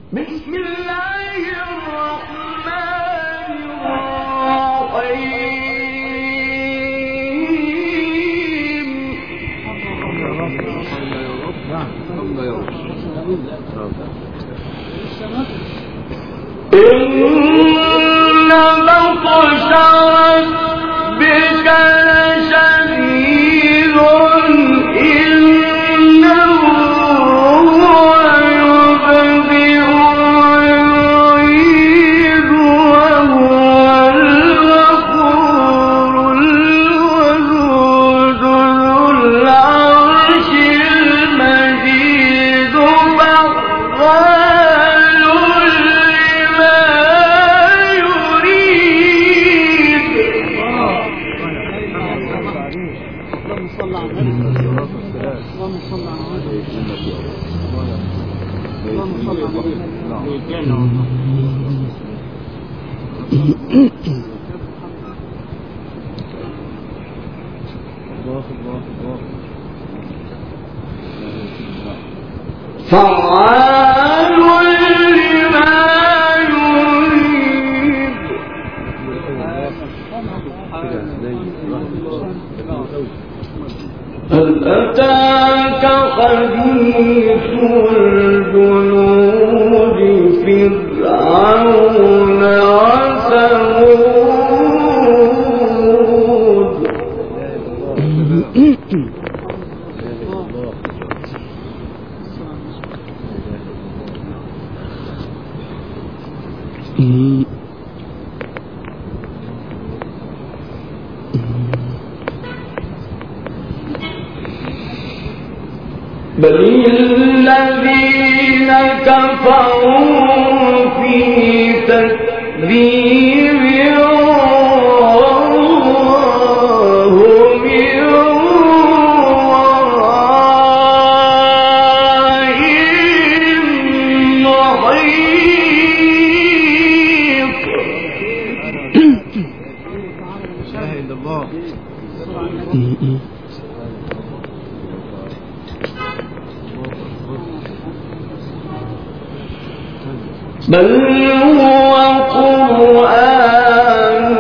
بسم الله الرحمن الرحيم إن بطش ربك لشديد إنه هو يبدئ ويعيد وهو الغفور الودود ذو العرش المجيد فعال لما يريد. اللهم صل على فعال لما يريد. هل أتاك حديث الجنود فرعون وثمود. بل الذين كفروا في تكذيب وهم من ورائهم محيط. لا إله إلا الله. بل هو قرآن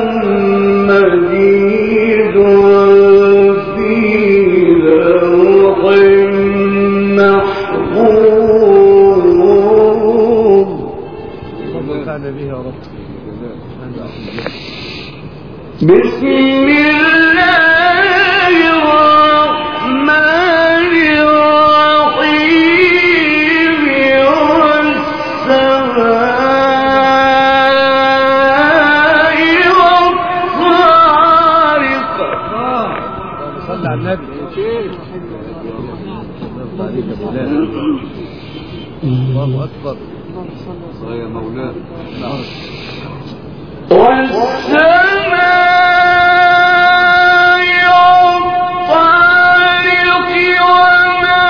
مجيد في لوح محفوظ. بسم الله الرحمن الرحيم والسماء والطارق. صلى على النبي. الله أكبر. يا مولانا. والسماء والطارق وما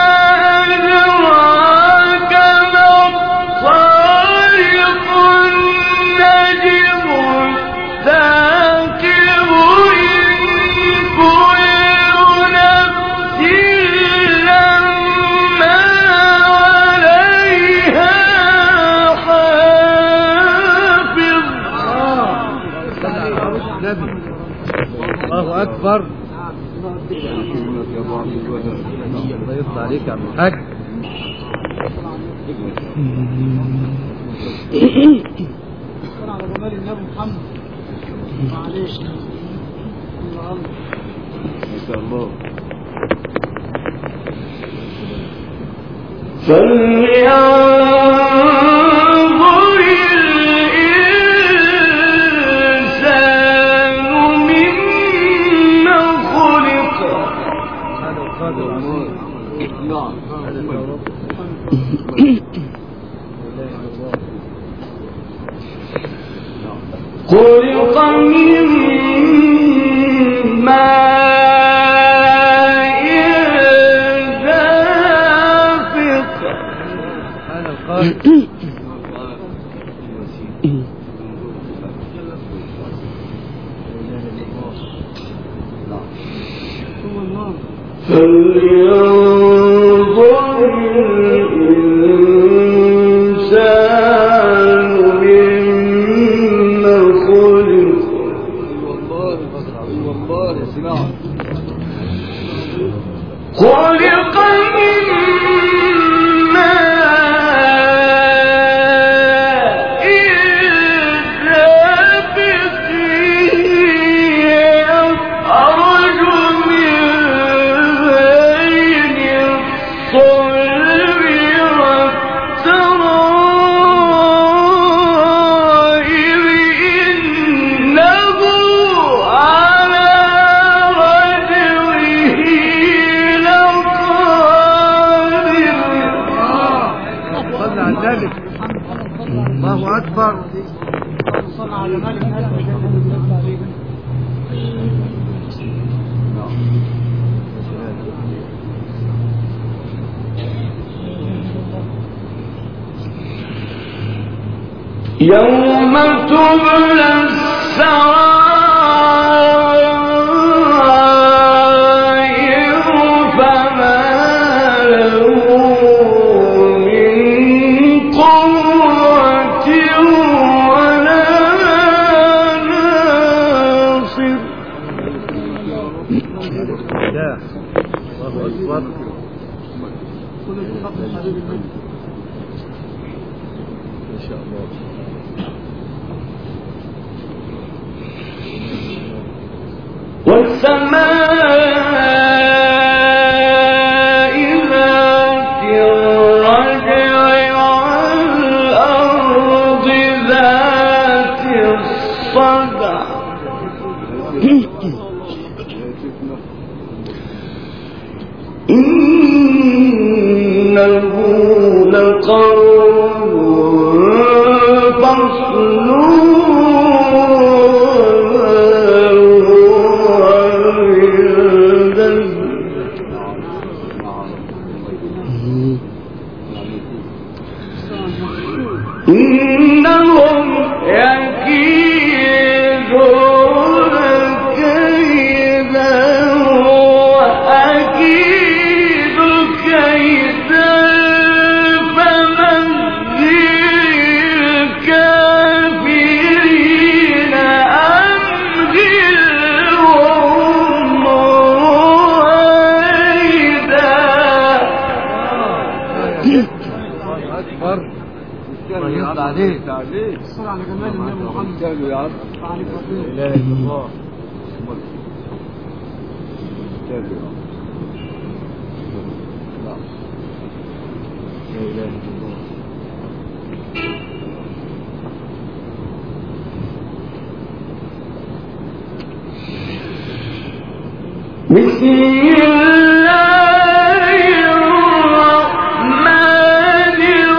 أدراك ما الطارق النجم الثاقب إن كل نفس لما عليها حافظ. الله أكبر. الله يطلع عليك يا عم الحاج. على جمال النبي محمد. معلش الله ما شاء الله. فلينظر الإنسان مما خلق. خلق من ماء دافق. فلينظر الإنسان أكبر. صلى على مالك هذا يوم تبلى السرائر فما له من قوة ولا ناصر. الله أكبر. إن شاء الله. والسماء ذات الرجع والأرض ذات الصدع إنه لقول فصل إنهم يكيدون كيدا وأكيد كيدا فمهل الكافرين أمهلهم رويدا. الله يرضى عليك. الصلاة على جمال النبي محمد. يا رب. لا إله إلا الله. لا إله إلا الله. بسم الله الرحمن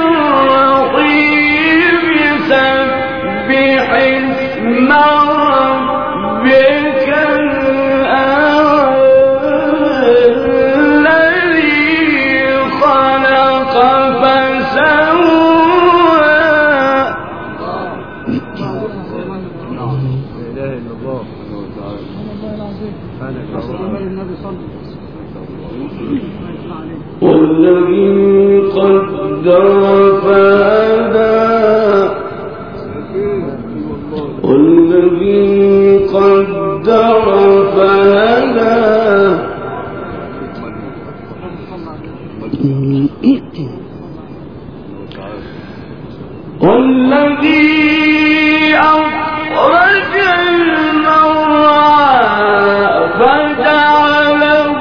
الرحيم سبح اسم ربك الذي خلق فسوى. لا إله إلا الله. والذي قدر فهدى والذي قدر فهدى والذي أخرج المرعى فجعله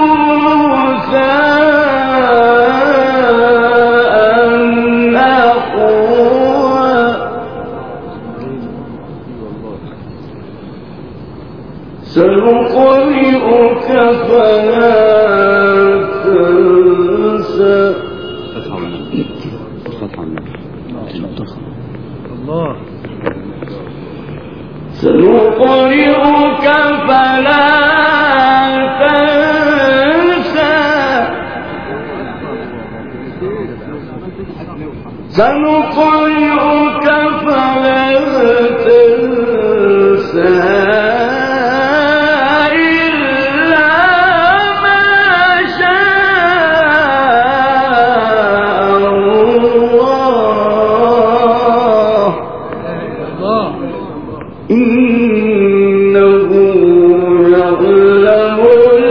غثاء نحوا. سنقرئك فلا تنسى. الله. سنقرئك فلا تنسى. سنقرئك فلا تنسى إلا ما شاء الله. إنه يعلم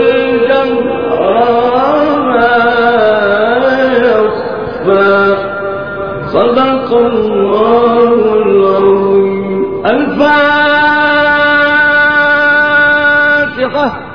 الجهر ما يخفى. صدق الله